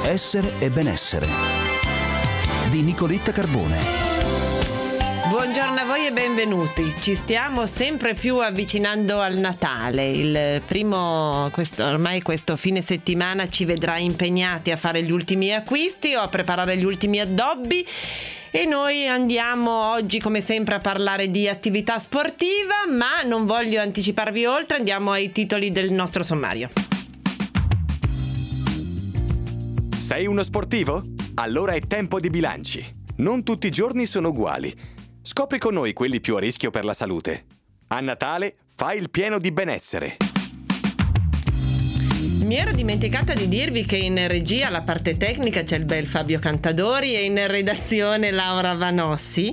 Essere e benessere di Nicoletta Carbone. Buongiorno a voi e benvenuti. Ci stiamo sempre più avvicinando al Natale. Ormai questo fine settimana ci vedrà impegnati a fare gli ultimi acquisti o a preparare gli ultimi addobbi. E noi andiamo oggi come sempre a parlare di attività sportiva, ma non voglio anticiparvi oltre, andiamo ai titoli del nostro sommario. Sei uno sportivo? Allora è tempo di bilanci. Non tutti i giorni sono uguali. Scopri con noi quelli più a rischio per la salute. A Natale fai il pieno di benessere. Mi ero dimenticata di dirvi che in regia alla parte tecnica c'è il bel Fabio Cantadori e in redazione Laura Vanossi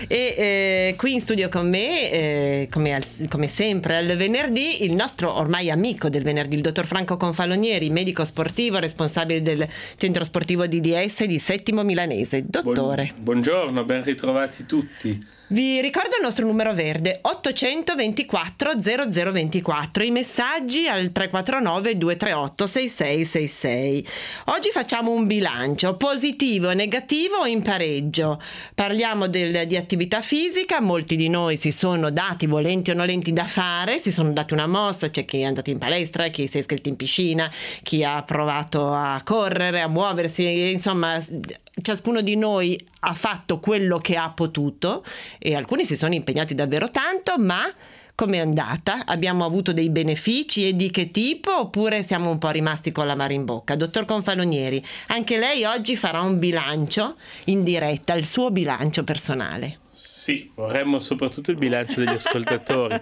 e qui in studio con me come sempre al venerdì il nostro ormai amico del venerdì, il dottor Franco Confalonieri, medico sportivo responsabile del centro sportivo DDS di Settimo Milanese. Dottore, buongiorno, ben ritrovati tutti. Vi ricordo il nostro numero verde 824 0024, i messaggi al 349 238 6666. Oggi facciamo un bilancio positivo, negativo o in pareggio. Parliamo di attività fisica, molti di noi si sono dati, volenti o nolenti, da fare, si sono dati una mossa, c'è chi è andato in palestra, chi si è iscritto in piscina, chi ha provato a correre, a muoversi, insomma ciascuno di noi ha fatto quello che ha potuto e alcuni si sono impegnati davvero tanto, ma com'è andata? Abbiamo avuto dei benefici e di che tipo, oppure siamo un po' rimasti con l'amaro in bocca? Dottor Confalonieri, anche lei oggi farà un bilancio in diretta, il suo bilancio personale. Sì, vorremmo soprattutto il bilancio degli ascoltatori.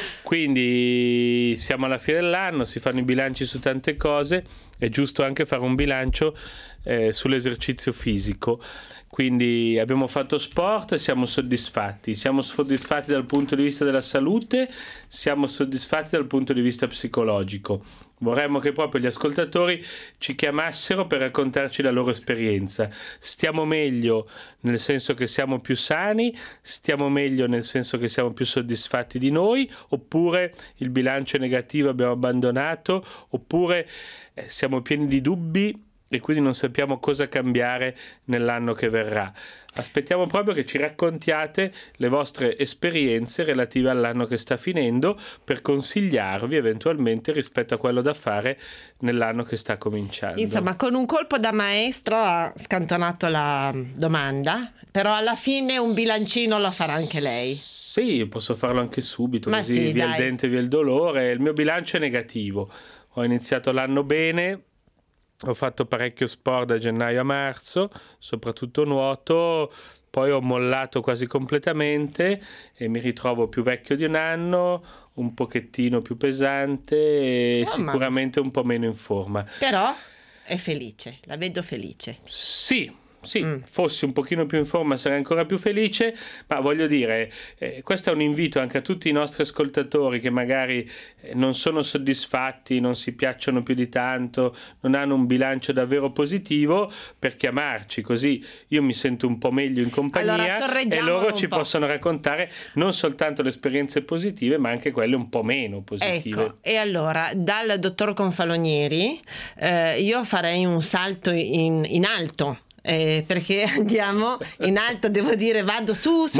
Quindi siamo alla fine dell'anno, si fanno i bilanci su tante cose, è giusto anche fare un bilancio sull'esercizio fisico. Quindi abbiamo fatto sport e siamo soddisfatti dal punto di vista della salute, siamo soddisfatti dal punto di vista psicologico. Vorremmo che proprio gli ascoltatori ci chiamassero per raccontarci la loro esperienza. Stiamo meglio nel senso che siamo più sani, stiamo meglio nel senso che siamo più soddisfatti di noi, oppure il bilancio è negativo, abbiamo abbandonato, oppure siamo pieni di dubbi e quindi non sappiamo cosa cambiare nell'anno che verrà. Aspettiamo proprio che ci raccontiate le vostre esperienze relative all'anno che sta finendo per consigliarvi eventualmente rispetto a quello da fare nell'anno che sta cominciando. Insomma, con un colpo da maestro ha scantonato la domanda, però alla fine un bilancino lo farà anche lei. Sì, posso farlo anche subito, ma così sì, via dai. Il dente, via il dolore. Il mio bilancio è negativo. Ho iniziato l'anno bene. Ho fatto parecchio sport da gennaio a marzo, soprattutto nuoto, poi ho mollato quasi completamente e mi ritrovo più vecchio di un anno, un pochettino più pesante e sicuramente un po' meno in forma. Però è felice, la vedo felice. Sì, fossi un pochino più in forma sarei ancora più felice, ma voglio dire, questo è un invito anche a tutti i nostri ascoltatori che magari non sono soddisfatti, non si piacciono più di tanto, non hanno un bilancio davvero positivo, per chiamarci, così io mi sento un po' meglio in compagnia e loro ci possono raccontare non soltanto le esperienze positive ma anche quelle un po' meno positive. Ecco, e allora dal dottor Confalonieri io farei un salto in alto. Perché andiamo in alto, devo dire, vado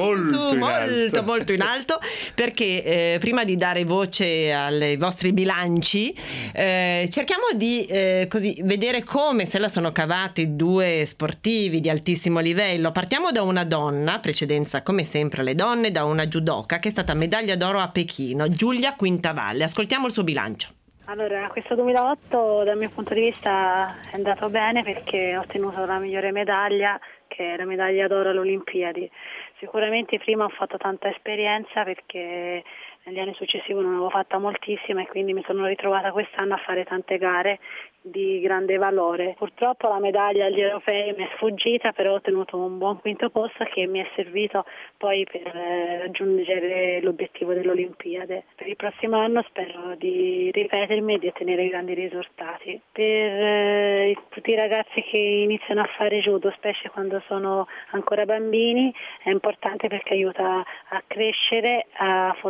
molto in alto, perché prima di dare voce ai vostri bilanci cerchiamo di così vedere come se la sono cavati due sportivi di altissimo livello. Partiamo da una donna, precedenza come sempre alle donne, da una judoka che è stata medaglia d'oro a Pechino, Giulia Quintavalle. Ascoltiamo il suo bilancio. Allora, questo 2008 dal mio punto di vista è andato bene perché ho ottenuto la migliore medaglia, che è la medaglia d'oro alle Olimpiadi. Sicuramente prima ho fatto tanta esperienza perché negli anni successivi non avevo fatta moltissima e quindi mi sono ritrovata quest'anno a fare tante gare di grande valore. Purtroppo la medaglia agli europei mi è sfuggita, però ho ottenuto un buon quinto posto che mi è servito poi per raggiungere l'obiettivo dell'Olimpiade. Per il prossimo anno spero di ripetermi e di ottenere grandi risultati. Per tutti i ragazzi che iniziano a fare judo, specie quando sono ancora bambini, è importante perché aiuta a crescere, a formare il carattere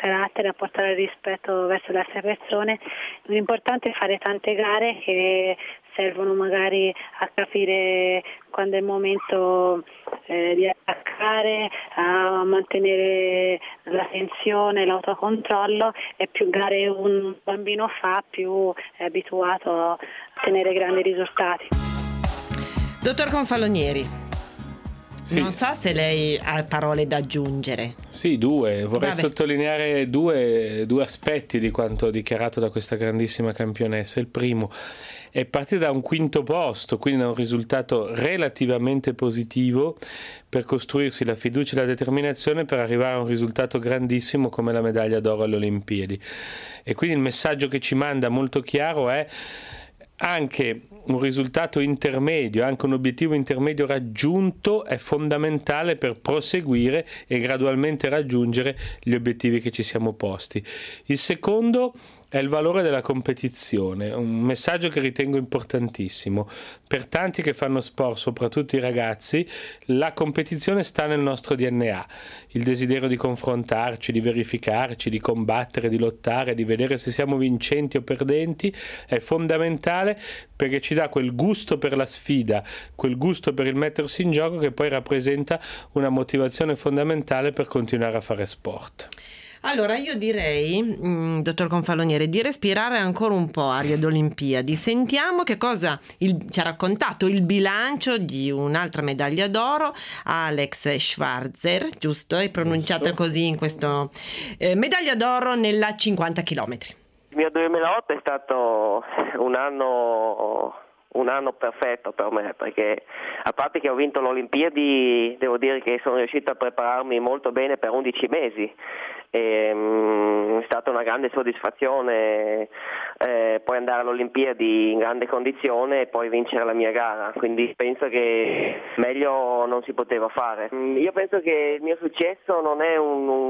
carattere, a portare rispetto verso le altre persone. L'importante è fare tante gare che servono magari a capire quando è il momento di attaccare, a mantenere la tensione, l'autocontrollo, e più gare un bambino fa, più è abituato a ottenere grandi risultati. Dottor Confalonieri, Sì. non so se lei ha parole da aggiungere. Sì, vorrei Vabbè. sottolineare due aspetti di quanto dichiarato da questa grandissima campionessa. Il primo è partire da un quinto posto, quindi da un risultato relativamente positivo, per costruirsi la fiducia e la determinazione per arrivare a un risultato grandissimo come la medaglia d'oro alle Olimpiadi. E quindi il messaggio che ci manda molto chiaro è: anche un risultato intermedio, anche un obiettivo intermedio raggiunto è fondamentale per proseguire e gradualmente raggiungere gli obiettivi che ci siamo posti. Il secondo è il valore della competizione, un messaggio che ritengo importantissimo. Per tanti che fanno sport, soprattutto i ragazzi, la competizione sta nel nostro DNA. Il desiderio di confrontarci, di verificarci, di combattere, di lottare, di vedere se siamo vincenti o perdenti è fondamentale, perché ci dà quel gusto per la sfida, quel gusto per il mettersi in gioco, che poi rappresenta una motivazione fondamentale per continuare a fare sport. Allora io direi, dottor Confalonieri, di respirare ancora un po' aria d'Olimpiadi. Sentiamo che cosa ci ha raccontato il bilancio di un'altra medaglia d'oro, Alex Schwarzer, giusto? È pronunciata così in questo medaglia d'oro nella 50 km. Il mio 2008 è stato un anno perfetto per me, perché a parte che ho vinto le Olimpiadi, devo dire che sono riuscito a prepararmi molto bene per 11 mesi. È stata una grande soddisfazione poi andare alle Olimpiadi in grande condizione e poi vincere la mia gara, quindi penso che meglio non si poteva fare. Io penso che il mio successo non è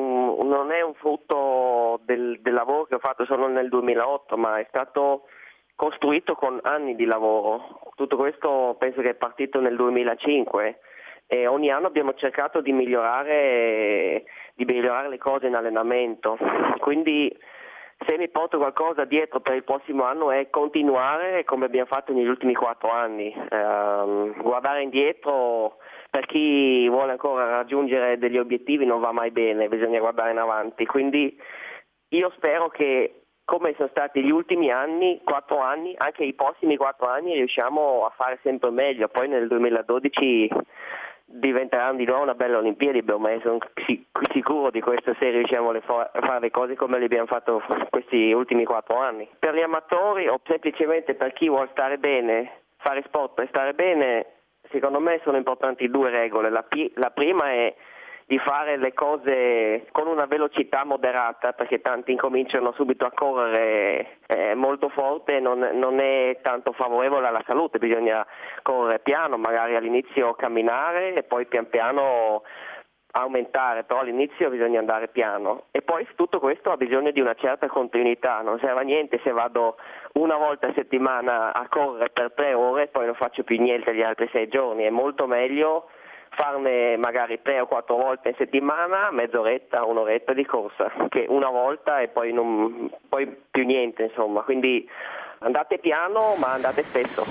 un frutto del lavoro che ho fatto solo nel 2008, ma è stato costruito con anni di lavoro. Tutto questo penso che è partito nel 2005 e ogni anno abbiamo cercato di migliorare le cose in allenamento. Quindi se mi porto qualcosa dietro per il prossimo anno è continuare come abbiamo fatto negli ultimi 4 anni. Guardare indietro, per chi vuole ancora raggiungere degli obiettivi, non va mai bene, bisogna guardare in avanti. Quindi io spero che, come sono stati gli ultimi anni, 4 anni, anche i prossimi 4 anni riusciamo a fare sempre meglio. Poi nel 2012 diventeranno di nuovo una bella Olimpiadi, ma sono sicuro di questo, se riusciamo a fare le cose come le abbiamo fatto questi ultimi 4 anni. Per gli amatori o semplicemente per chi vuole stare bene, fare sport per stare bene, secondo me sono importanti 2 regole. La prima è di fare le cose con una velocità moderata, perché tanti incominciano subito a correre molto forte, non è tanto favorevole alla salute. Bisogna correre piano, magari all'inizio camminare e poi pian piano aumentare, però all'inizio bisogna andare piano. E poi tutto questo ha bisogno di una certa continuità, non serve a niente se vado una volta a settimana a correre per 3 ore e poi non faccio più niente gli altri 6 giorni. È molto meglio farne magari 3 o 4 volte in settimana, mezz'oretta, un'oretta di corsa, che una volta e poi più niente, insomma. Quindi andate piano ma andate spesso.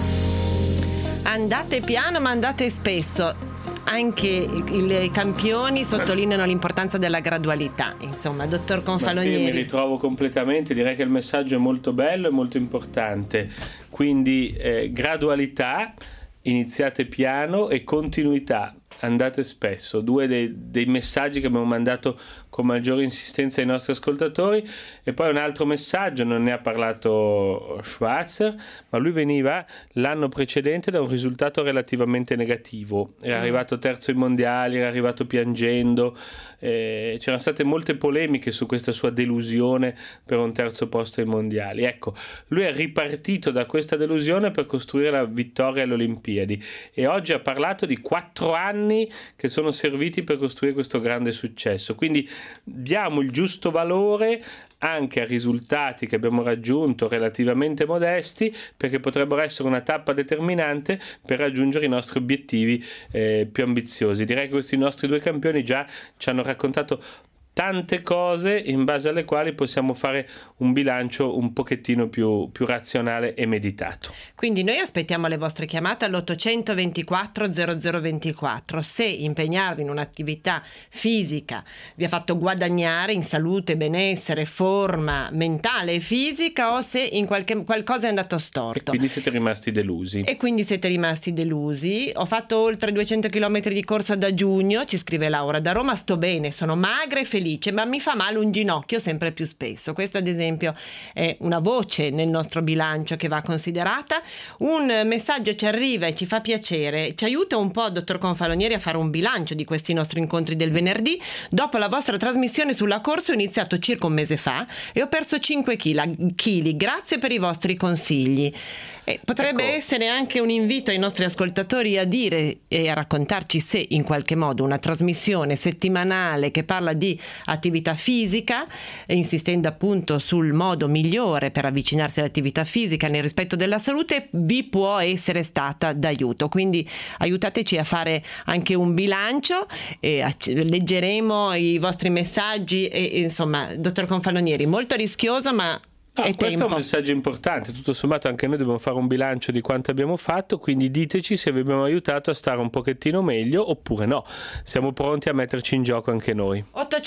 Andate piano ma andate spesso. Anche i campioni sottolineano l'importanza della gradualità. Insomma, dottor Confalonieri. Ma sì, mi ritrovo completamente, direi che il messaggio è molto bello e molto importante. Quindi gradualità, iniziate piano, e continuità, andate spesso. 2 dei messaggi che abbiamo mandato con maggiore insistenza ai nostri ascoltatori. E poi un altro messaggio, non ne ha parlato Schwarzer, ma lui veniva l'anno precedente da un risultato relativamente negativo, era arrivato terzo ai mondiali, era arrivato piangendo, c'erano state molte polemiche su questa sua delusione per un terzo posto ai mondiali. Ecco, lui è ripartito da questa delusione per costruire la vittoria alle Olimpiadi, e oggi ha parlato di 4 anni che sono serviti per costruire questo grande successo. Quindi diamo il giusto valore anche a risultati che abbiamo raggiunto relativamente modesti, perché potrebbero essere una tappa determinante per raggiungere i nostri obiettivi più ambiziosi. Direi che questi nostri 2 campioni già ci hanno raccontato tante cose in base alle quali possiamo fare un bilancio un pochettino più razionale e meditato. Quindi noi aspettiamo le vostre chiamate all'800 24 0024. Se impegnarvi in un'attività fisica vi ha fatto guadagnare in salute, benessere, forma mentale e fisica, o se in qualcosa è andato storto. E quindi siete rimasti delusi. Ho fatto oltre 200 km di corsa da giugno, ci scrive Laura da Roma, sto bene, sono magra e felice, ma mi fa male un ginocchio sempre più spesso. Questo ad esempio è una voce nel nostro bilancio che va considerata. Un messaggio ci arriva e ci fa piacere, ci aiuta un po', dottor Confalonieri, a fare un bilancio di questi nostri incontri del venerdì. Dopo la vostra trasmissione sulla corsa ho iniziato circa un mese fa e ho perso 5 kg. Grazie per i vostri consigli. Potrebbe essere anche un invito ai nostri ascoltatori a dire e a raccontarci se in qualche modo una trasmissione settimanale che parla di attività fisica, insistendo appunto sul modo migliore per avvicinarsi all'attività fisica nel rispetto della salute, vi può essere stata d'aiuto. Quindi aiutateci a fare anche un bilancio, leggeremo i vostri messaggi e insomma, dottor Confalonieri, molto rischioso, ma questo è un messaggio importante. Tutto sommato anche noi dobbiamo fare un bilancio di quanto abbiamo fatto, quindi diteci se vi abbiamo aiutato a stare un pochettino meglio oppure no. Siamo pronti a metterci in gioco anche noi.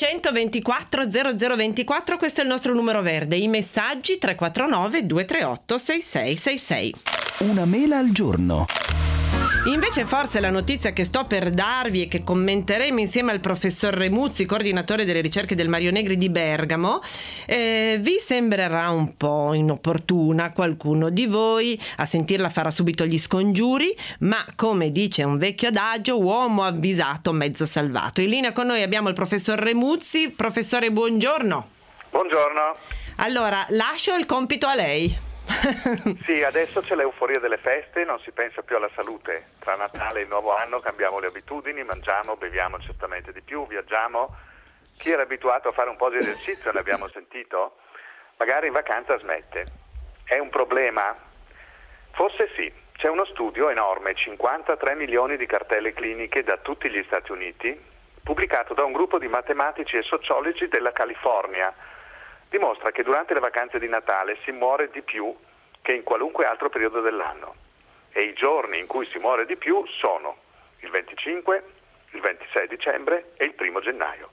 824 0024, questo è il nostro numero verde. I messaggi 349 238 6666. Una mela al giorno. Invece forse la notizia che sto per darvi e che commenteremo insieme al professor Remuzzi, coordinatore delle ricerche del Mario Negri di Bergamo, vi sembrerà un po' inopportuna. Qualcuno di voi a sentirla farà subito gli scongiuri, ma come dice un vecchio adagio, uomo avvisato mezzo salvato. In linea con noi abbiamo il professor Remuzzi. Professore, buongiorno. Buongiorno. Allora, lascio il compito a lei. Sì, adesso c'è l'euforia delle feste, non si pensa più alla salute. Tra Natale e il nuovo anno cambiamo le abitudini, mangiamo, beviamo certamente di più, viaggiamo. Chi era abituato a fare un po' di esercizio, ne abbiamo sentito, magari in vacanza smette. È un problema? Forse sì. C'è uno studio enorme, 53 milioni di cartelle cliniche da tutti gli Stati Uniti, pubblicato da un gruppo di matematici e sociologi della California. Dimostra che durante le vacanze di Natale si muore di più che in qualunque altro periodo dell'anno. E i giorni in cui si muore di più sono il 25, il 26 dicembre e il 1 gennaio.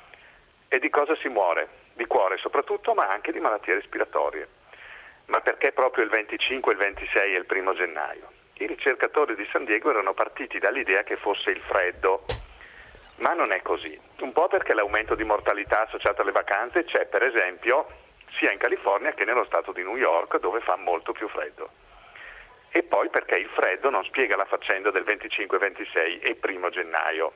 E di cosa si muore? Di cuore soprattutto, ma anche di malattie respiratorie. Ma perché proprio il 25, il 26 e il 1 gennaio? I ricercatori di San Diego erano partiti dall'idea che fosse il freddo. Ma non è così, un po' perché l'aumento di mortalità associato alle vacanze c'è, per esempio, sia in California che nello stato di New York, dove fa molto più freddo. E poi perché il freddo non spiega la faccenda del 25, 26 e 1 gennaio.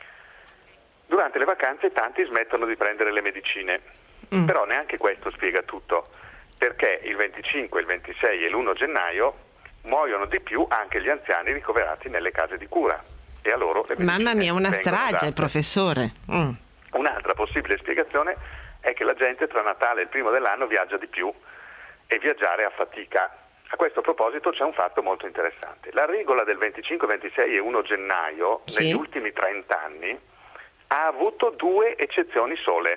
Durante le vacanze tanti smettono di prendere le medicine, però neanche questo spiega tutto, perché il 25, il 26 e l'1 gennaio muoiono di più anche gli anziani ricoverati nelle case di cura. E a loro le Mamma mia, una strage, date. Professore. Un'altra possibile spiegazione è che la gente tra Natale e il 1 dell'anno viaggia di più e viaggiare a fatica. A questo proposito c'è un fatto molto interessante. La regola del 25, 26 e 1 gennaio negli ultimi 30 anni ha avuto 2 eccezioni sole,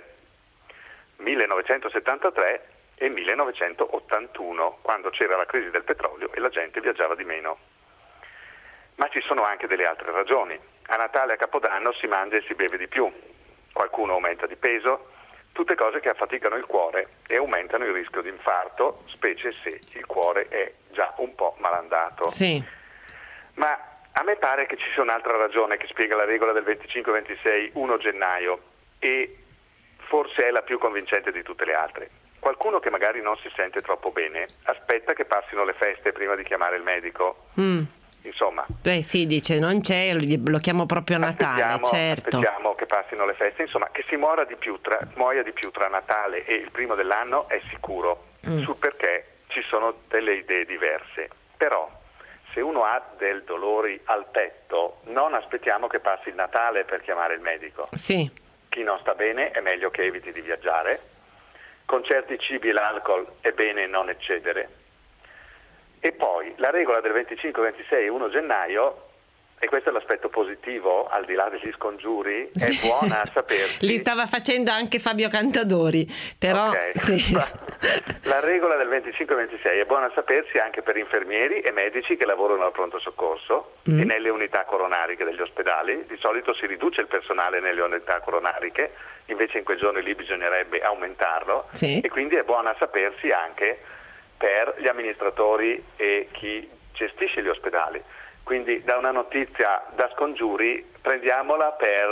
1973 e 1981, quando c'era la crisi del petrolio e la gente viaggiava di meno. Ma ci sono anche delle altre ragioni. A Natale e a Capodanno si mangia e si beve di più, qualcuno aumenta di peso, tutte cose che affaticano il cuore e aumentano il rischio di infarto, specie se il cuore è già un po' malandato. Sì. Ma a me pare che ci sia un'altra ragione che spiega la regola del 25-26, 1 gennaio, e forse è la più convincente di tutte le altre. Qualcuno che magari non si sente troppo bene aspetta che passino le feste prima di chiamare il medico. Insomma, sì, dice non c'è, lo chiamo proprio a Natale, certo. Aspettiamo che passino le feste, insomma, che si muoia di più tra Natale e il 1 dell'anno è sicuro, sul perché ci sono delle idee diverse. Però se uno ha del dolori al petto, non aspettiamo che passi il Natale per chiamare il medico. Sì. Chi non sta bene è meglio che eviti di viaggiare. Con certi cibi e l'alcol è bene non eccedere. E poi la regola del 25, 26 e 1 gennaio e questo è l'aspetto positivo, al di là degli scongiuri, è buona a sapersi. Li stava facendo anche Fabio Cantadori, però Okay. sì. La regola del 25-26 è buona a sapersi anche per infermieri e medici che lavorano al pronto soccorso e nelle unità coronariche degli ospedali. Di solito si riduce il personale nelle unità coronariche, invece in quei giorni lì bisognerebbe aumentarlo, Sì. e quindi è buona a sapersi anche per gli amministratori e chi gestisce gli ospedali. Quindi da una notizia da scongiuri prendiamola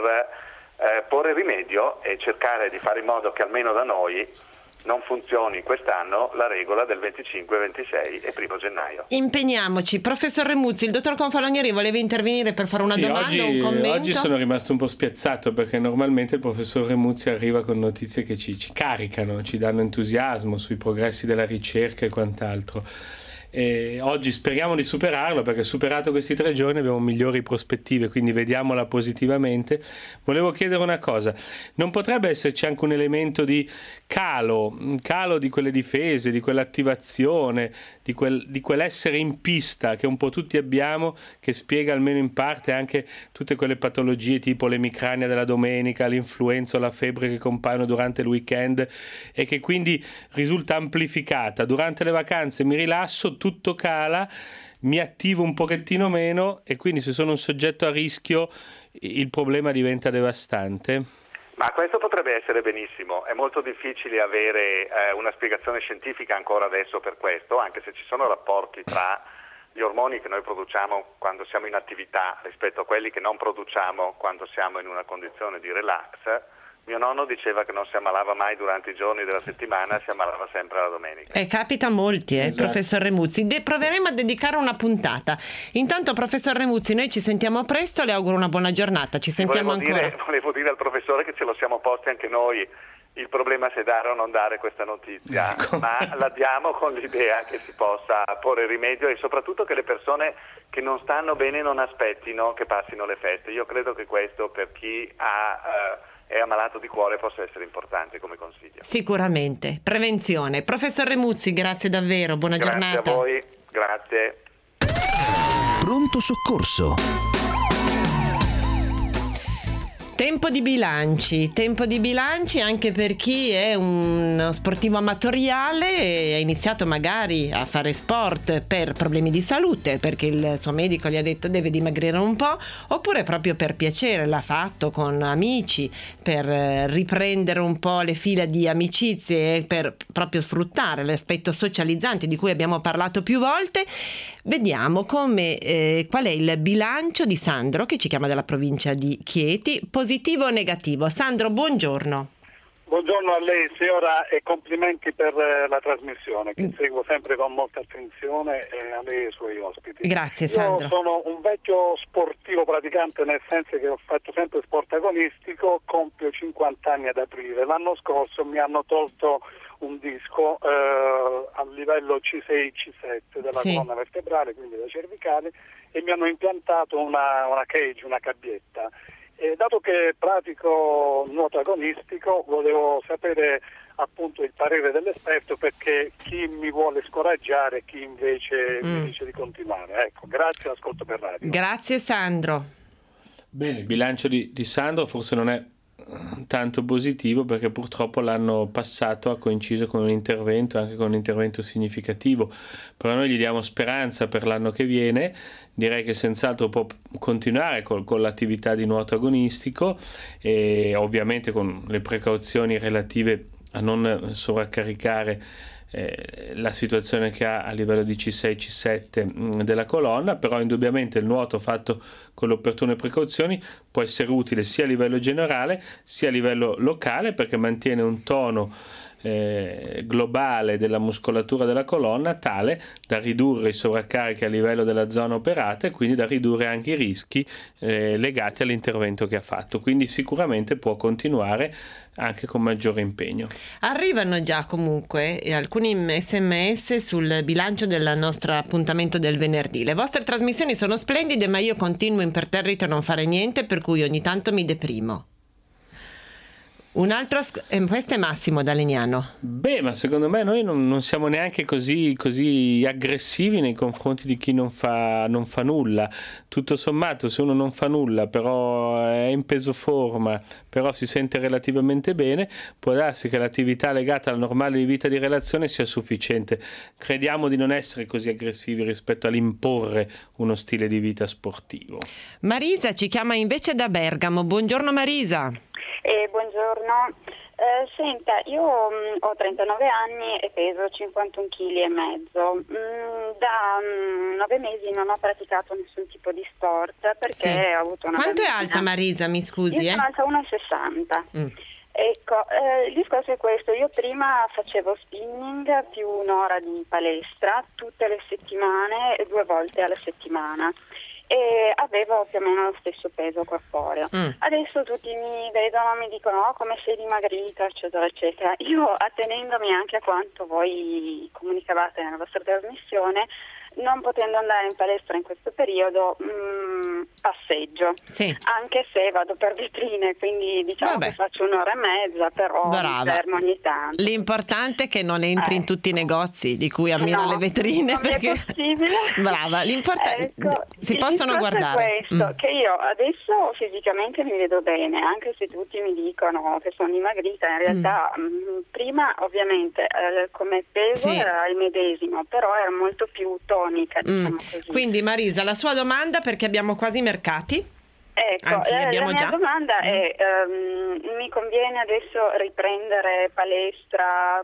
per porre rimedio e cercare di fare in modo che almeno da noi non funzioni quest'anno la regola del 25, 26 e 1 gennaio. Impegniamoci. Professor Remuzzi, il dottor Confalonieri voleva intervenire per fare una domanda o un commento? Oggi sono rimasto un po' spiazzato perché normalmente il professor Remuzzi arriva con notizie che ci caricano, ci danno entusiasmo sui progressi della ricerca e quant'altro. E oggi speriamo di superarlo, perché superato questi 3 giorni abbiamo migliori prospettive, quindi vediamola positivamente. Volevo chiedere una cosa: non potrebbe esserci anche un elemento di calo di quelle difese, di quell'attivazione, di quell'essere in pista che un po' tutti abbiamo, che spiega almeno in parte anche tutte quelle patologie tipo l'emicrania della domenica, l'influenza o la febbre che compaiono durante il weekend e che quindi risulta amplificata durante le vacanze? Mi rilasso, tutto cala, mi attivo un pochettino meno e quindi se sono un soggetto a rischio il problema diventa devastante. Ma questo potrebbe essere benissimo, è molto difficile avere una spiegazione scientifica ancora adesso per questo, anche se ci sono rapporti tra gli ormoni che noi produciamo quando siamo in attività rispetto a quelli che non produciamo quando siamo in una condizione di relax. Mio nonno diceva che non si ammalava mai durante i giorni della settimana, si ammalava sempre la domenica. Capita a molti, Esatto. Professor Remuzzi. Proveremo a dedicare una puntata. Intanto, professor Remuzzi, noi ci sentiamo presto, le auguro una buona giornata. Ci sentiamo ancora. Volevo dire al professore che ce lo siamo posti anche noi il problema se dare o non dare questa notizia, ma la diamo con l'idea che si possa porre rimedio e soprattutto che le persone che non stanno bene non aspettino che passino le feste. Io credo che questo per chi è ammalato di cuore possa essere importante come consiglio. Sicuramente. Prevenzione. Professor Remuzzi, grazie davvero, buona giornata. Grazie a voi, grazie. Pronto soccorso. Tempo di bilanci anche per chi è uno sportivo amatoriale e ha iniziato magari a fare sport per problemi di salute, perché il suo medico gli ha detto deve dimagrire un po', oppure proprio per piacere, l'ha fatto con amici, per riprendere un po' le fila di amicizie e per proprio sfruttare l'aspetto socializzante di cui abbiamo parlato più volte. Vediamo qual è il bilancio di Sandro, che ci chiama dalla provincia di Chieti. Positivo o negativo? Sandro, buongiorno. Buongiorno a lei signora e complimenti per la trasmissione che seguo sempre con molta attenzione a lei e ai suoi ospiti. Grazie Sandro. Io sono un vecchio sportivo praticante, nel senso che ho fatto sempre sport agonistico, compio 50 anni ad aprile. L'anno scorso mi hanno tolto un disco a livello C6-C7 della colonna vertebrale, quindi da cervicale, e mi hanno impiantato una cage, una gabbietta. E dato che pratico nuoto agonistico, volevo sapere appunto il parere dell'esperto, perché chi mi vuole scoraggiare, chi invece mi dice di continuare. Ecco, grazie, ascolto per radio. Grazie Sandro. Bene, il bilancio di Sandro forse non è tanto positivo, perché purtroppo l'anno passato ha coinciso con un intervento, anche con un intervento significativo, però noi gli diamo speranza per l'anno che viene. Direi che senz'altro può continuare con l'attività di nuoto agonistico e ovviamente con le precauzioni relative a non sovraccaricare la situazione che ha a livello di C6, C7 della colonna, però indubbiamente il nuoto fatto con le opportune precauzioni può essere utile sia a livello generale sia a livello locale, perché mantiene un tono globale della muscolatura della colonna tale da ridurre i sovraccarichi a livello della zona operata e quindi da ridurre anche i rischi legati all'intervento che ha fatto. Quindi sicuramente può continuare anche con maggiore impegno. Arrivano già comunque alcuni SMS sul bilancio del nostro appuntamento del venerdì. Le vostre trasmissioni sono splendide, ma io continuo imperterrito a non fare niente, per cui ogni tanto mi deprimo. Questo è Massimo da Legnano. Beh, ma secondo me noi non siamo neanche così aggressivi nei confronti di chi non fa nulla. Tutto sommato, se uno non fa nulla, però è in peso forma, però si sente relativamente bene, può darsi che l'attività legata alla normale vita di relazione sia sufficiente. Crediamo di non essere così aggressivi rispetto all'imporre uno stile di vita sportivo. Marisa ci chiama invece da Bergamo. Buongiorno Marisa. Buongiorno. Senta, io ho 39 anni e peso 51 kg e mezzo. Da 9 mesi non ho praticato nessun tipo di sport perché ho avuto una Quanto bambina. è alta Marisa, mi scusi? Io sono alta 1,60. Ecco, il discorso è questo: io prima facevo spinning più un'ora di palestra tutte le settimane, 2 volte alla settimana, e avevo più o meno lo stesso peso corporeo. Adesso tutti mi vedono, mi dicono come sei dimagrita, eccetera eccetera. Io, attenendomi anche a quanto voi comunicavate nella vostra trasmissione, non potendo andare in palestra in questo periodo, passeggio, anche se vado per vetrine, quindi diciamo che faccio un'ora e mezza, però mi fermo ogni tanto. L'importante è che non entri in tutti i negozi di cui ammira le vetrine, non perché è possibile. Brava, l'importante si possono guardare. È questo, che io adesso fisicamente mi vedo bene, anche se tutti mi dicono che sono dimagrita, in realtà prima ovviamente come peso era il medesimo, però era molto più tonica, diciamo così. Quindi Marisa, la sua domanda, perché abbiamo quasi i mercati? Ecco, Anzi, la abbiamo mia già. domanda è, mi conviene adesso riprendere palestra,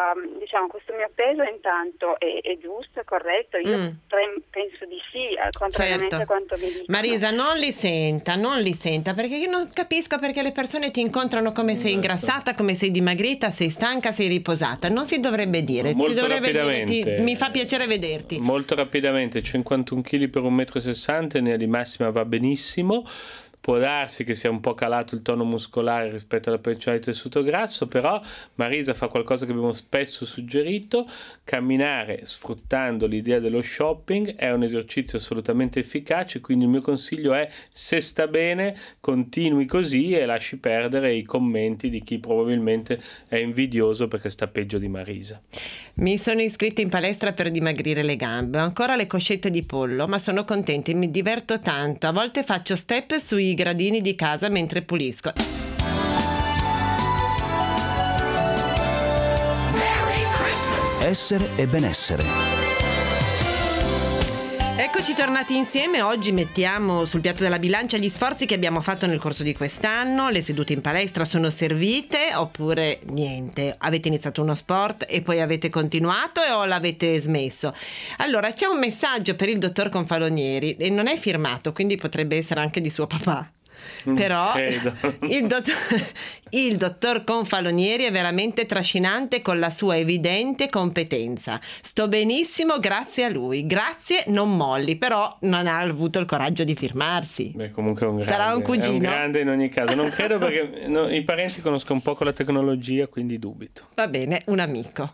questo mio peso intanto è giusto, è corretto? Io penso di sì, contrariamente a quanto mi dicono. Marisa, non li senta, perché io non capisco perché le persone ti incontrano come sei ingrassata, come sei dimagrita, sei stanca, sei riposata. Non si dovrebbe dire, Molto si dovrebbe dire rapidamente. mi fa piacere vederti. Molto rapidamente, 51 kg per 1,60 m, in linea di massima va benissimo. Può darsi che sia un po' calato il tono muscolare rispetto alla percentuale di tessuto grasso, però Marisa fa qualcosa che abbiamo spesso suggerito: camminare sfruttando l'idea dello shopping è un esercizio assolutamente efficace, quindi il mio consiglio è: se sta bene continui così e lasci perdere i commenti di chi probabilmente è invidioso perché sta peggio di Marisa. Mi sono iscritta in palestra per dimagrire le gambe, ho ancora le coscette di pollo, ma sono contenta e mi diverto tanto. A volte faccio step sui gradini di casa mentre pulisco. Essere e benessere. Eccoci tornati insieme. Oggi mettiamo sul piatto della bilancia gli sforzi che abbiamo fatto nel corso di quest'anno. Le sedute in palestra sono servite oppure niente? Avete iniziato uno sport e poi avete continuato o l'avete smesso? Allora, c'è un messaggio per il dottor Confalonieri e non è firmato, quindi potrebbe essere anche di suo papà. Però il dottor Confalonieri è veramente trascinante con la sua evidente competenza. Sto benissimo grazie a lui. Grazie, non molli. Però non ha avuto il coraggio di firmarsi. Beh, comunque è un grande. Sarà un cugino? È un grande in ogni caso. Non credo, perché i parenti conoscono poco la tecnologia, quindi dubito. Va bene, un amico.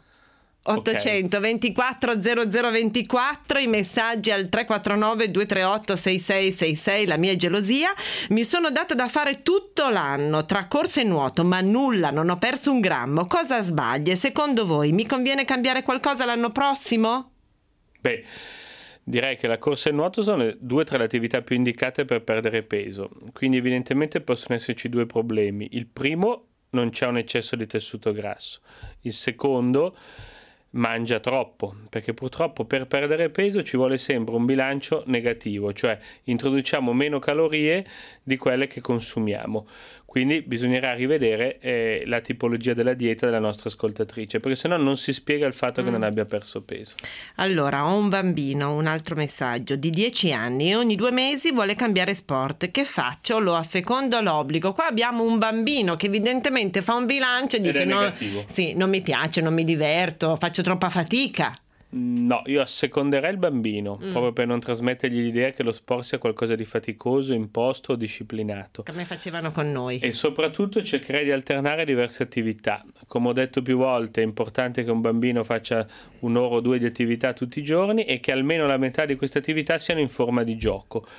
824 0024, i messaggi al 349 238 6666. La mia gelosia: mi sono data da fare tutto l'anno tra corsa e nuoto, ma nulla, non ho perso un grammo. Cosa sbaglio? E secondo voi mi conviene cambiare qualcosa l'anno prossimo? Beh, direi che la corsa e il nuoto sono le 2 tra le attività più indicate per perdere peso, quindi evidentemente possono esserci 2 problemi. Il primo: non c'è un eccesso di tessuto grasso. Il secondo: mangia troppo, perché purtroppo per perdere peso ci vuole sempre un bilancio negativo, cioè introduciamo meno calorie di quelle che consumiamo. Quindi bisognerà rivedere la tipologia della dieta della nostra ascoltatrice, perché sennò non si spiega il fatto che non abbia perso peso. Allora, ho un bambino, un altro messaggio, di 10 anni e ogni 2 mesi vuole cambiare sport. Che faccio? Lo assecondo l'obbligo. Qua abbiamo un bambino che evidentemente fa un bilancio e dice non mi piace, non mi diverto, faccio troppa fatica. No, io asseconderei il bambino, proprio per non trasmettergli l'idea che lo sport sia qualcosa di faticoso, imposto o disciplinato. Come facevano con noi. E soprattutto cercherei di alternare diverse attività. Come ho detto più volte, è importante che un bambino faccia 1 ora o 2 di attività tutti i giorni e che almeno la metà di queste attività siano in forma di gioco.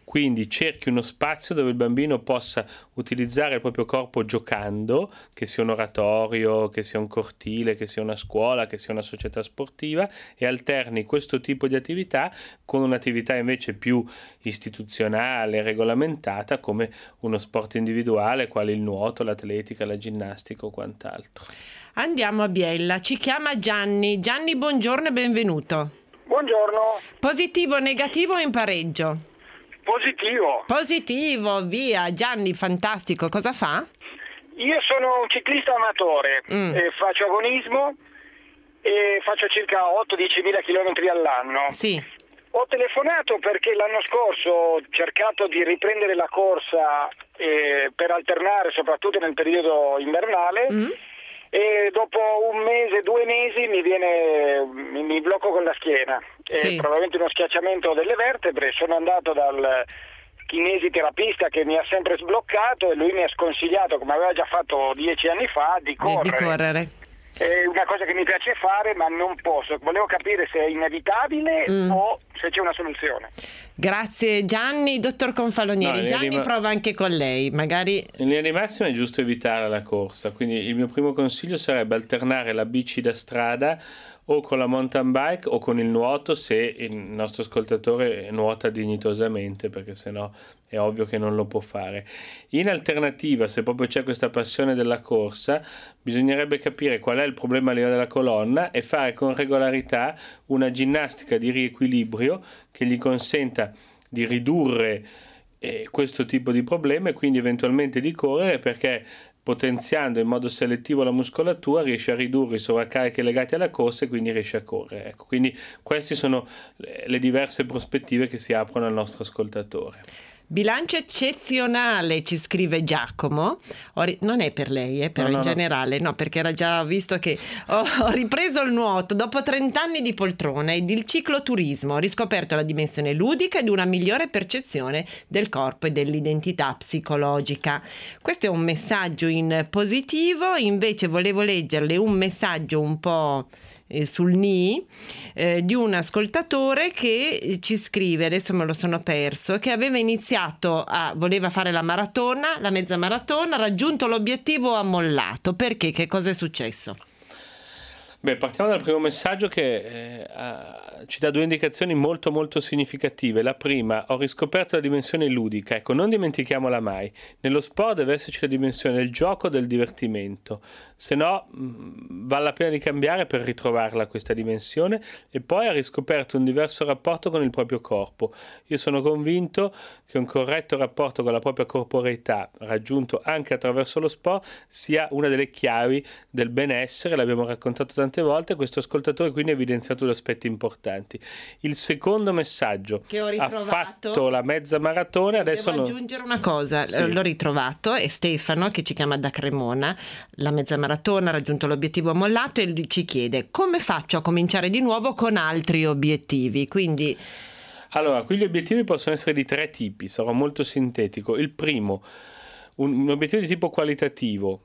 Quindi cerchi uno spazio dove il bambino possa utilizzare il proprio corpo giocando, che sia un oratorio, che sia un cortile, che sia una scuola, che sia una società sportiva, e alterni questo tipo di attività con un'attività invece più istituzionale, regolamentata, come uno sport individuale, quale il nuoto, l'atletica, la ginnastica o quant'altro. Andiamo a Biella, ci chiama Gianni. Gianni, buongiorno e benvenuto. Buongiorno. Positivo, negativo o in pareggio? Positivo. Positivo, via. Gianni, fantastico. Cosa fa? Io sono un ciclista amatore, faccio agonismo e faccio circa 8-10 mila chilometri all'anno. Sì. Ho telefonato perché l'anno scorso ho cercato di riprendere la corsa per alternare soprattutto nel periodo invernale. E dopo un mese, 2 mesi mi blocco con la schiena, sì. Probabilmente uno schiacciamento delle vertebre. Sono andato dal kinesiterapista che mi ha sempre sbloccato e lui mi ha sconsigliato, come aveva già fatto 10 anni fa, di correre. È una cosa che mi piace fare ma non posso. Volevo capire se è inevitabile o se c'è una soluzione. Grazie Gianni. Dottor Confalonieri, Gianni prova anche con lei, magari. In linea di massima è giusto evitare la corsa, quindi il mio primo consiglio sarebbe alternare la bici da strada o con la mountain bike o con il nuoto, se il nostro ascoltatore nuota dignitosamente, perché sennò è ovvio che non lo può fare. In alternativa, se proprio c'è questa passione della corsa, bisognerebbe capire qual è il problema a livello della colonna e fare con regolarità una ginnastica di riequilibrio che gli consenta di ridurre questo tipo di problema e quindi eventualmente di correre, perché potenziando in modo selettivo la muscolatura riesce a ridurre i sovraccarichi legati alla corsa e quindi riesce a correre. Ecco, quindi queste sono le diverse prospettive che si aprono al nostro ascoltatore. Bilancio eccezionale, ci scrive Giacomo. Non è per lei, però no, in generale, no, perché era già visto che ho ripreso il nuoto dopo 30 anni di poltrona ed il cicloturismo. Ho riscoperto la dimensione ludica ed una migliore percezione del corpo e dell'identità psicologica. Questo è un messaggio in positivo. Invece volevo leggerle un messaggio un po' sul NI di un ascoltatore che ci scrive, adesso me lo sono perso, che aveva iniziato voleva fare la maratona, la mezza maratona, raggiunto l'obiettivo, ha mollato. Perché? Che cosa è successo? Beh, partiamo dal primo messaggio che ci dà 2 indicazioni molto molto significative. La prima: ho riscoperto la dimensione ludica. Ecco, non dimentichiamola mai. Nello sport deve esserci la dimensione del gioco, del divertimento. Se no vale la pena di cambiare per ritrovarla questa dimensione. E poi ha riscoperto un diverso rapporto con il proprio corpo. Io sono convinto che un corretto rapporto con la propria corporeità, raggiunto anche attraverso lo sport, sia una delle chiavi del benessere. L'abbiamo raccontato tante volte. Questo ascoltatore quindi ha evidenziato 2 aspetti importanti. Il secondo messaggio: che ho ritrovato, ha fatto la mezza maratona. Sì, adesso devo aggiungere una cosa, sì. L'ho ritrovato, è Stefano che ci chiama da Cremona. La mezza maratona ha raggiunto l'obiettivo, mollato, e lui ci chiede: come faccio a cominciare di nuovo con altri obiettivi? Quindi allora, qui gli obiettivi possono essere di 3 tipi, sarò molto sintetico. Il primo, un obiettivo di tipo qualitativo.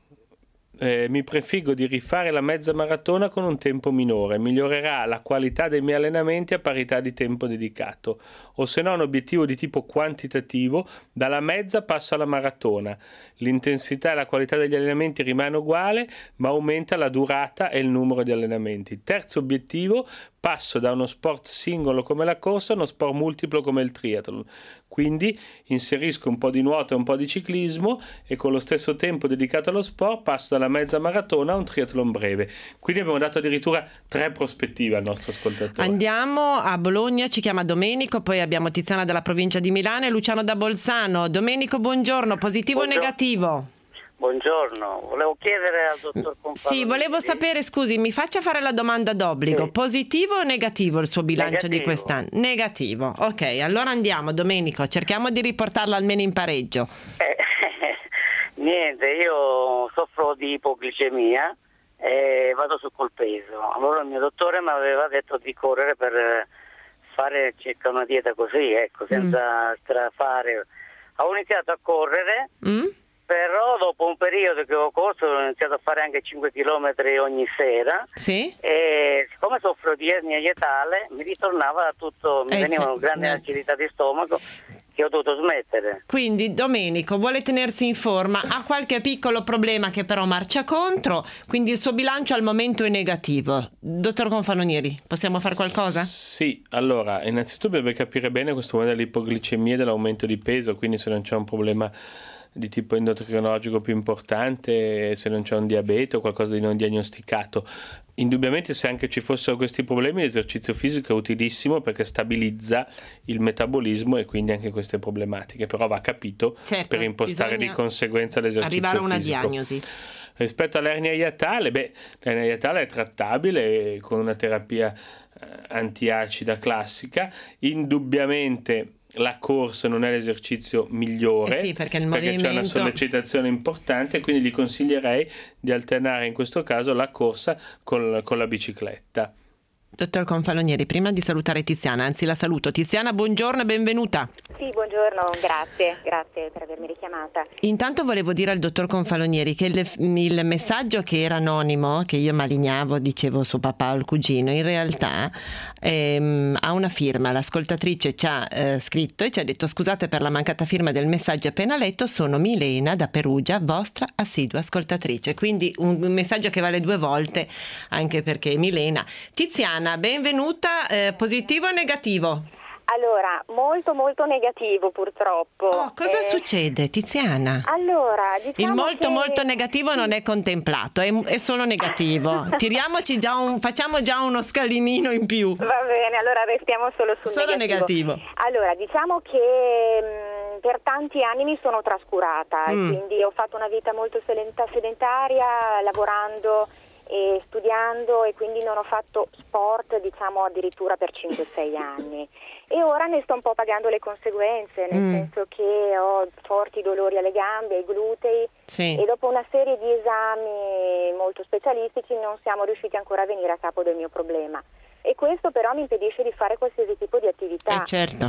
Mi prefiggo di rifare la mezza maratona con un tempo minore, migliorerà la qualità dei miei allenamenti a parità di tempo dedicato. O se no un obiettivo di tipo quantitativo: dalla mezza passo alla maratona, l'intensità e la qualità degli allenamenti rimane uguale ma aumenta la durata e il numero di allenamenti. Terzo obiettivo: passo da uno sport singolo come la corsa a uno sport multiplo come il triathlon. Quindi inserisco un po' di nuoto e un po' di ciclismo e con lo stesso tempo dedicato allo sport passo dalla mezza maratona a un triathlon breve. Quindi abbiamo dato addirittura 3 prospettive al nostro ascoltatore. Andiamo a Bologna, ci chiama Domenico, poi abbiamo Tiziana dalla provincia di Milano e Luciano da Bolzano. Domenico, buongiorno, positivo o negativo? Buongiorno, volevo chiedere al dottor Confalonieri. Sì, volevo sapere, scusi, mi faccia fare la domanda d'obbligo. Sì. Positivo o negativo il suo bilancio di quest'anno? Negativo. Ok, allora andiamo, Domenico, cerchiamo di riportarlo almeno in pareggio. Niente, io soffro di ipoglicemia e vado su col peso. Allora il mio dottore mi aveva detto di correre per fare circa una dieta così, ecco, senza strafare. Ho iniziato a correre. Però dopo un periodo che ho corso ho iniziato a fare anche 5 chilometri ogni sera. Sì. E siccome soffro di ernia iatale mi ritornava tutto, mi veniva una grande acidità di stomaco che ho dovuto smettere. Quindi Domenico vuole tenersi in forma, ha qualche piccolo problema che però marcia contro, quindi il suo bilancio al momento è negativo. Dottor Confalonieri, possiamo fare qualcosa? Sì, allora, innanzitutto deve capire bene questo modello dell'ipoglicemia e dell'aumento di peso, quindi se non c'è un problema di tipo endocrinologico più importante, se non c'è un diabete o qualcosa di non diagnosticato. Indubbiamente, se anche ci fossero questi problemi, l'esercizio fisico è utilissimo perché stabilizza il metabolismo e quindi anche queste problematiche, però va capito, certo, per impostare di conseguenza l'esercizio arrivare a una fisico. Diagnosi. Rispetto all'ernia iatale, l'ernia iatale è trattabile con una terapia antiacida classica. Indubbiamente la corsa non è l'esercizio migliore, sì, perché c'è una sollecitazione importante, quindi gli consiglierei di alternare in questo caso la corsa con la bicicletta. Dottor Confalonieri, prima di salutare Tiziana, anzi la saluto. Tiziana, buongiorno e benvenuta. Sì, buongiorno, grazie per avermi richiamata. Intanto volevo dire al dottor Confalonieri che il messaggio che era anonimo, che io malignavo, dicevo suo papà o il cugino, in realtà ha una firma. L'ascoltatrice ci ha scritto e ci ha detto: scusate per la mancata firma del messaggio appena letto, sono Milena da Perugia, vostra assidua ascoltatrice. Quindi un messaggio che vale 2 volte, anche perché Milena. Tiziana, benvenuta, positivo o negativo? Allora, molto negativo purtroppo. Cosa succede, Tiziana? Allora, diciamo il molto negativo non è contemplato, è solo negativo. Facciamo già uno scalinino in più. Va bene, allora restiamo solo sul negativo. Allora, diciamo che per tanti anni mi sono trascurata, quindi ho fatto una vita molto sedentaria, lavorando e studiando, e quindi non ho fatto sport, diciamo, addirittura per 5-6 anni. E ora ne sto un po' pagando le conseguenze, nel senso che ho forti dolori alle gambe, ai glutei, sì. E dopo una serie di esami molto specialistici non siamo riusciti ancora a venire a capo del mio problema. E questo però mi impedisce di fare qualsiasi tipo di attività. Certo.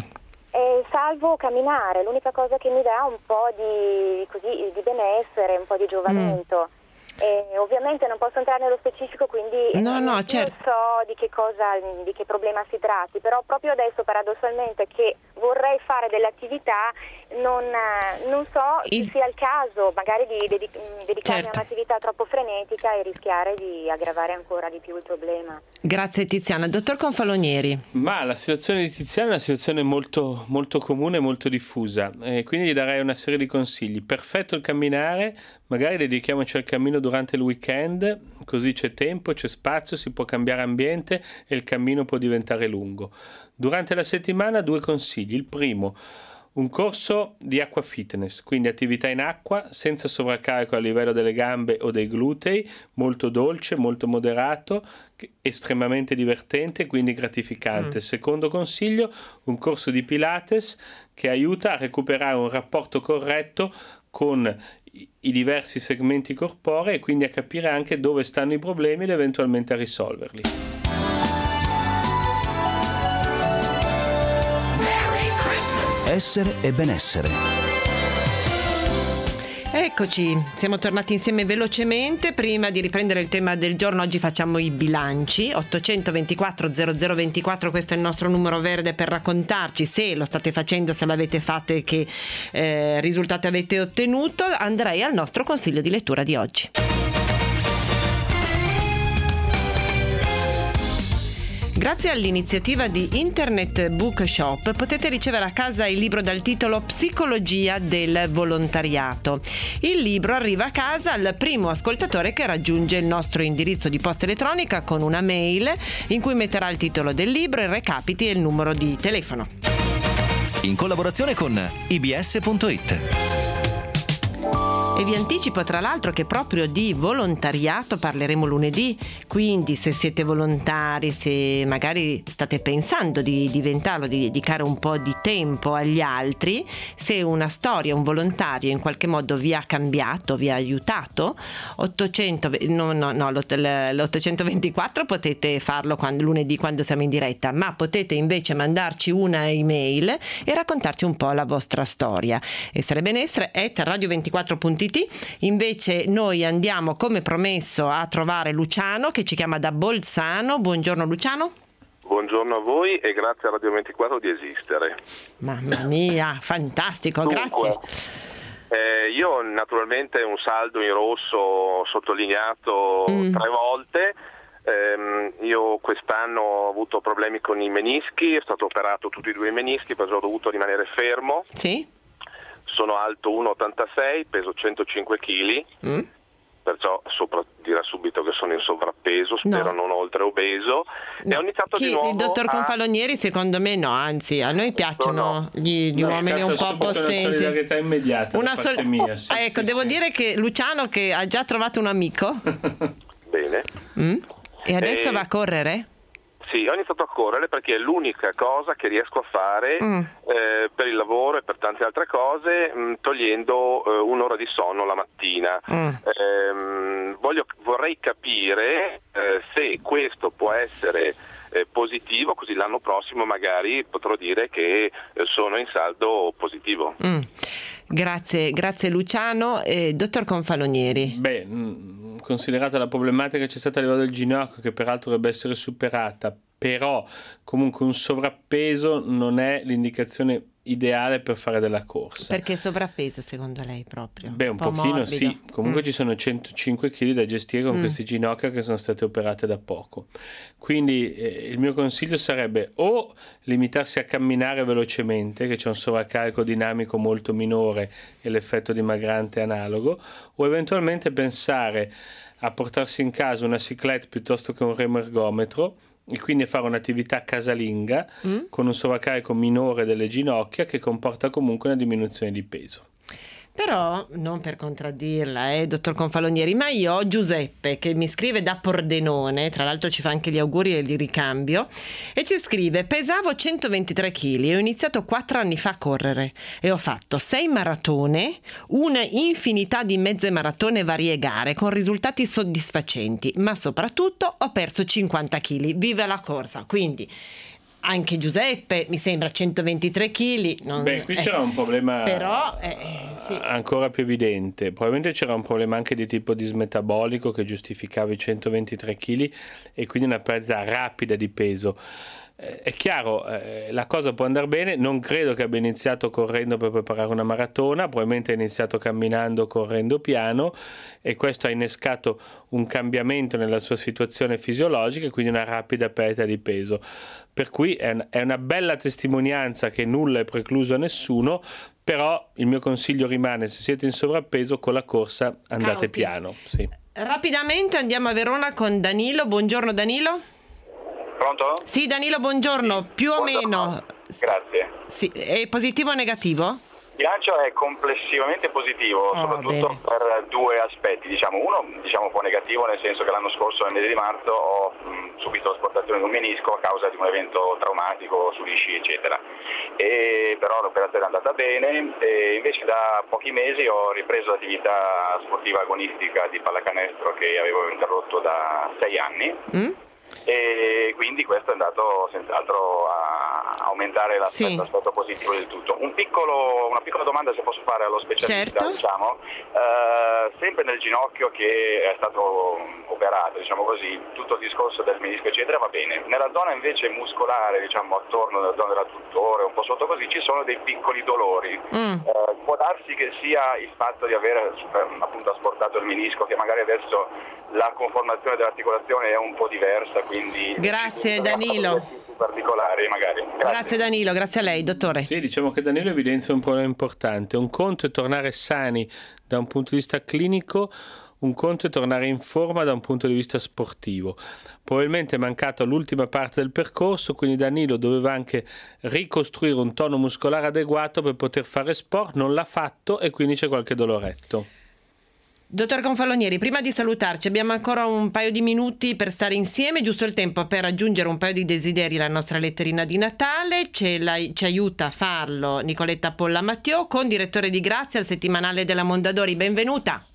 Salvo camminare, l'unica cosa che mi dà un po' di benessere, un po' di giovamento. Ovviamente non posso entrare nello specifico, quindi non so di che problema si tratti, però proprio adesso paradossalmente che vorrei fare delle attività non so se sia il caso magari di dedicarmi a un'attività troppo frenetica e rischiare di aggravare ancora di più il problema. Grazie Tiziana. Dottor Confalonieri. Ma la situazione di Tiziana è una situazione molto, molto comune e molto diffusa, quindi gli darei una serie di consigli. Perfetto il camminare, magari dedichiamoci al cammino durante il weekend, così c'è tempo, c'è spazio, si può cambiare ambiente e il cammino può diventare lungo. Durante la settimana 2 consigli. Il primo, un corso di acqua fitness, quindi attività in acqua senza sovraccarico a livello delle gambe o dei glutei, molto dolce, molto moderato, estremamente divertente, quindi gratificante. Secondo consiglio, un corso di Pilates che aiuta a recuperare un rapporto corretto con i diversi segmenti corporei e quindi a capire anche dove stanno i problemi ed eventualmente a risolverli. Essere e benessere. Eccoci, siamo tornati insieme velocemente. Prima di riprendere il tema del giorno, oggi facciamo i bilanci. 824 0024, questo è il nostro numero verde per raccontarci se lo state facendo, se l'avete fatto e che risultati avete ottenuto. Andrei al nostro consiglio di lettura di oggi. Grazie all'iniziativa di Internet Bookshop potete ricevere a casa il libro dal titolo Psicologia del volontariato. Il libro arriva a casa al primo ascoltatore che raggiunge il nostro indirizzo di posta elettronica con una mail in cui metterà il titolo del libro, il recapiti e il numero di telefono. In collaborazione con ibs.it. E vi anticipo tra l'altro che proprio di volontariato parleremo lunedì, quindi se siete volontari, se magari state pensando di diventarlo, di dedicare un po' di tempo agli altri, se una storia, un volontario in qualche modo vi ha cambiato, vi ha aiutato, l'824 potete farlo lunedì quando siamo in diretta, ma potete invece mandarci una email e raccontarci un po' la vostra storia. Essere benessere @radio24.it. Invece noi andiamo come promesso a trovare Luciano che ci chiama da Bolzano. Buongiorno Luciano. Buongiorno a voi e grazie a Radio 24 di esistere. Mamma mia, fantastico, grazie. Io naturalmente un saldo in rosso sottolineato 3 volte. Io quest'anno ho avuto problemi con i menischi, è stato operato tutti e 2 i menischi, perciò ho dovuto rimanere fermo. Sì. Sono alto 1,86, peso 105 kg. Perciò dirà subito che sono in sovrappeso, spero non oltre obeso. No. E ho iniziato di nuovo il dottor Confalonieri secondo me no, anzi a noi piacciono gli uomini un po' possenti. Una solidarietà immediata da parte mia. Sì, ecco, devo dire che Luciano che ha già trovato un amico. Bene. E adesso va a correre? Sì, ho iniziato a correre perché è l'unica cosa che riesco a fare per il lavoro e per tante altre cose, togliendo un'ora di sonno la mattina. Vorrei capire se questo può essere positivo, così l'anno prossimo magari potrò dire che sono in saldo positivo. Grazie Luciano. Dottor Confalonieri. Considerata la problematica che c'è stata a livello del ginocchio, che peraltro dovrebbe essere superata, però comunque un sovrappeso non è l'indicazione ideale per fare della corsa. Perché sovrappeso secondo lei proprio? Un pochino morbido. Sì, comunque ci sono 105 kg da gestire con queste ginocchia che sono state operate da poco. Quindi il mio consiglio sarebbe o limitarsi a camminare velocemente, che c'è un sovraccarico dinamico molto minore e l'effetto dimagrante è analogo, o eventualmente pensare a portarsi in casa una cyclette piuttosto che un remo ergometro, e quindi fare un'attività casalinga con un sovraccarico minore delle ginocchia che comporta comunque una diminuzione di peso. Però, non per contraddirla, dottor Confalonieri, ma io ho Giuseppe che mi scrive da Pordenone, tra l'altro ci fa anche gli auguri e li ricambio, e ci scrive: pesavo 123 kg e ho iniziato 4 anni fa a correre e ho fatto 6 maratone, una infinità di mezze maratone e varie gare con risultati soddisfacenti, ma soprattutto ho perso 50 kg. Viva la corsa! Quindi anche Giuseppe mi sembra 123 kg. Qui c'era un problema però, sì. ancora più evidente. Probabilmente c'era un problema anche di tipo dismetabolico che giustificava i 123 kg e quindi una perdita rapida di peso. È chiaro, la cosa può andare bene. Non credo che abbia iniziato correndo per preparare una maratona, probabilmente ha iniziato camminando, correndo piano, e questo ha innescato un cambiamento nella sua situazione fisiologica e quindi una rapida perdita di peso. Per cui è una bella testimonianza che nulla è precluso a nessuno, però il mio consiglio rimane: se siete in sovrappeso con la corsa andate piano. Sì. Rapidamente andiamo a Verona con Danilo. Buongiorno Danilo. Pronto? Sì, Danilo, buongiorno. Più o meno. Grazie. Sì, è positivo o negativo? Il bilancio è complessivamente positivo, soprattutto per 2 aspetti. Uno un po' negativo, nel senso che l'anno scorso nel mese di marzo ho subito l'asportazione di un menisco a causa di un evento traumatico sugli sci, eccetera. Però l'operazione è andata bene e invece da pochi mesi ho ripreso l'attività sportiva agonistica di pallacanestro che avevo interrotto da 6 anni. E quindi questo è andato senz'altro a aumentare l'aspetto positivo del tutto. Una piccola domanda, se posso fare allo specialista. Certo. Sempre nel ginocchio che è stato operato, così, tutto il discorso del menisco eccetera va bene. Nella zona invece muscolare, attorno alla zona dell'adduttore, un po' sotto così, ci sono dei piccoli dolori. Può darsi che sia il fatto di aver appunto asportato il menisco, che magari adesso la conformazione dell'articolazione è un po' diversa, quindi grazie Danilo. Particolari magari. Grazie Danilo, grazie a lei, dottore. Sì, diciamo che Danilo evidenzia un problema importante. Un conto è tornare sani da un punto di vista clinico, un conto è tornare in forma da un punto di vista sportivo. Probabilmente è mancato l'ultima parte del percorso, quindi Danilo doveva anche ricostruire un tono muscolare adeguato per poter fare sport, non l'ha fatto e quindi c'è qualche doloretto. Dottor Confalonieri, prima di salutarci abbiamo ancora un paio di minuti per stare insieme, giusto il tempo per aggiungere un paio di desideri alla nostra letterina di Natale. Ci aiuta a farlo Nicoletta Polla Mattiò, con direttore di Grazia al settimanale della Mondadori. Benvenuta.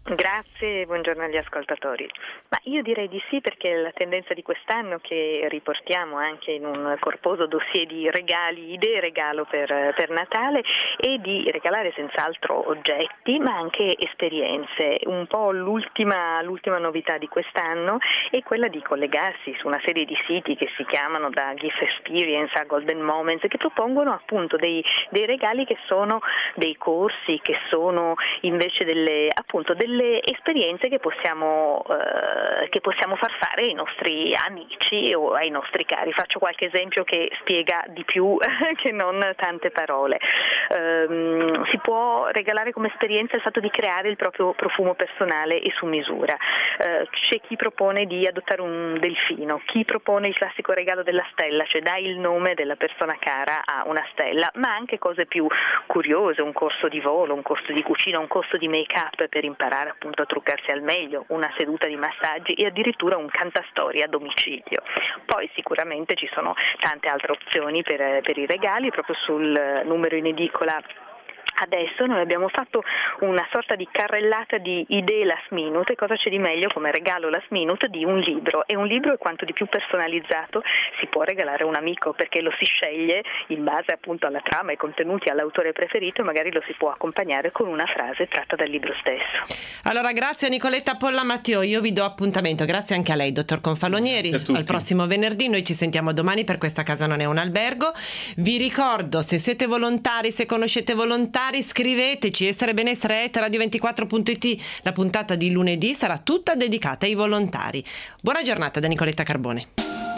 Grazie e buongiorno agli ascoltatori. Ma io direi di sì, perché la tendenza di quest'anno, che riportiamo anche in un corposo dossier di regali, idee regalo per Natale, è di regalare senz'altro oggetti ma anche esperienze. Un po' l'ultima novità di quest'anno è quella di collegarsi su una serie di siti che si chiamano da Gift Experience a Golden Moments, che propongono appunto dei regali che sono dei corsi, che sono invece delle esperienze che possiamo far fare ai nostri amici o ai nostri cari. Faccio qualche esempio che spiega di più che non tante parole. Si può regalare come esperienza il fatto di creare il proprio profumo personale e su misura. C'è chi propone di adottare un delfino, chi propone il classico regalo della stella, cioè dai il nome della persona cara a una stella, ma anche cose più curiose, un corso di volo, un corso di cucina, un corso di make-up per imparare appunto a truccarsi al meglio, una seduta di massaggi e addirittura un cantastorie a domicilio. Poi sicuramente ci sono tante altre opzioni per i regali. Proprio sul numero in edicola adesso noi abbiamo fatto una sorta di carrellata di idee last minute. Cosa c'è di meglio come regalo last minute di un libro? E un libro è quanto di più personalizzato si può regalare a un amico, perché lo si sceglie in base appunto alla trama, ai contenuti, all'autore preferito, e magari lo si può accompagnare con una frase tratta dal libro stesso. Allora, grazie a Nicoletta Pollamatteo, io vi do appuntamento. Grazie anche a lei, dottor Confalonieri. Al prossimo venerdì, noi ci sentiamo domani per Questa Casa Non È un Albergo. Vi ricordo, se siete volontari, se conoscete volontari, scriveteci essarebenessere@radio24.it. La puntata di lunedì sarà tutta dedicata ai volontari. Buona giornata da Nicoletta Carbone.